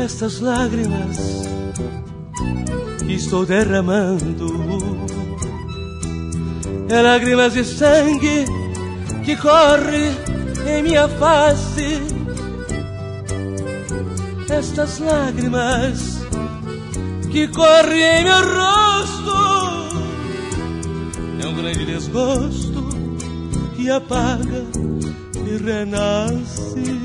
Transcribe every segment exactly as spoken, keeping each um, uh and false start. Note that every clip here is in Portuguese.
Estas lágrimas que estou derramando é lágrimas de sangue que corre em minha face. Estas lágrimas que correm em meu rosto é um grande desgosto que apaga e renasce.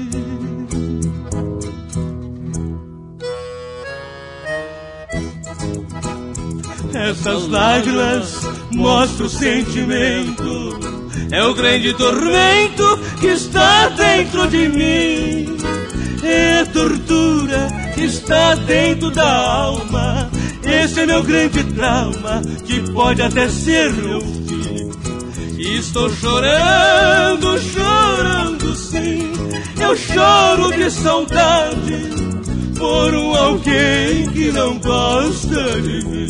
Essas lágrimas mostram o sentimento, é o grande tormento que está dentro de mim. É a tortura que está dentro da alma. Esse é meu grande trauma, que pode até ser meu fim. E estou chorando, chorando sim. Eu choro de saudade por um alguém que não gosta de mim.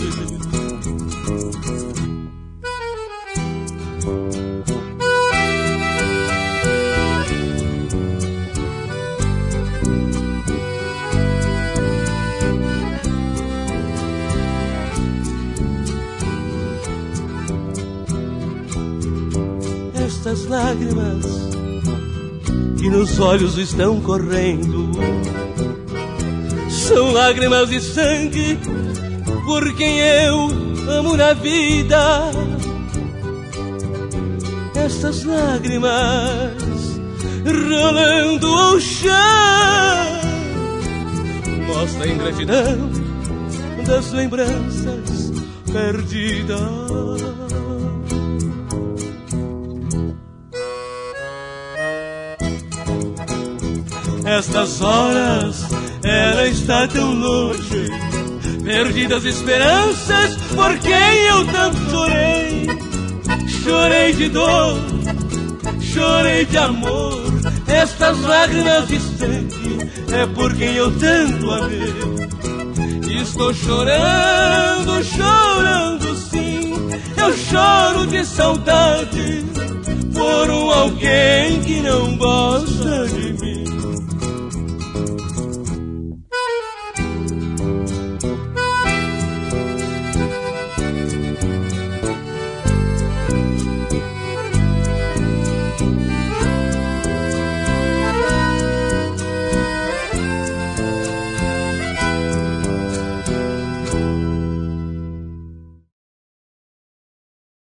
Estas lágrimas que nos olhos estão correndo são lágrimas de sangue por quem eu amo na vida. Estas lágrimas rolando ao chão mostram a ingratidão das lembranças perdidas. Estas horas ela está tão longe, perdidas esperanças por quem eu tanto chorei. Chorei de dor, chorei de amor. Estas lágrimas de sangue é por quem eu tanto amei. Estou chorando, chorando sim. Eu choro de saudade por um alguém que não gosta de mim.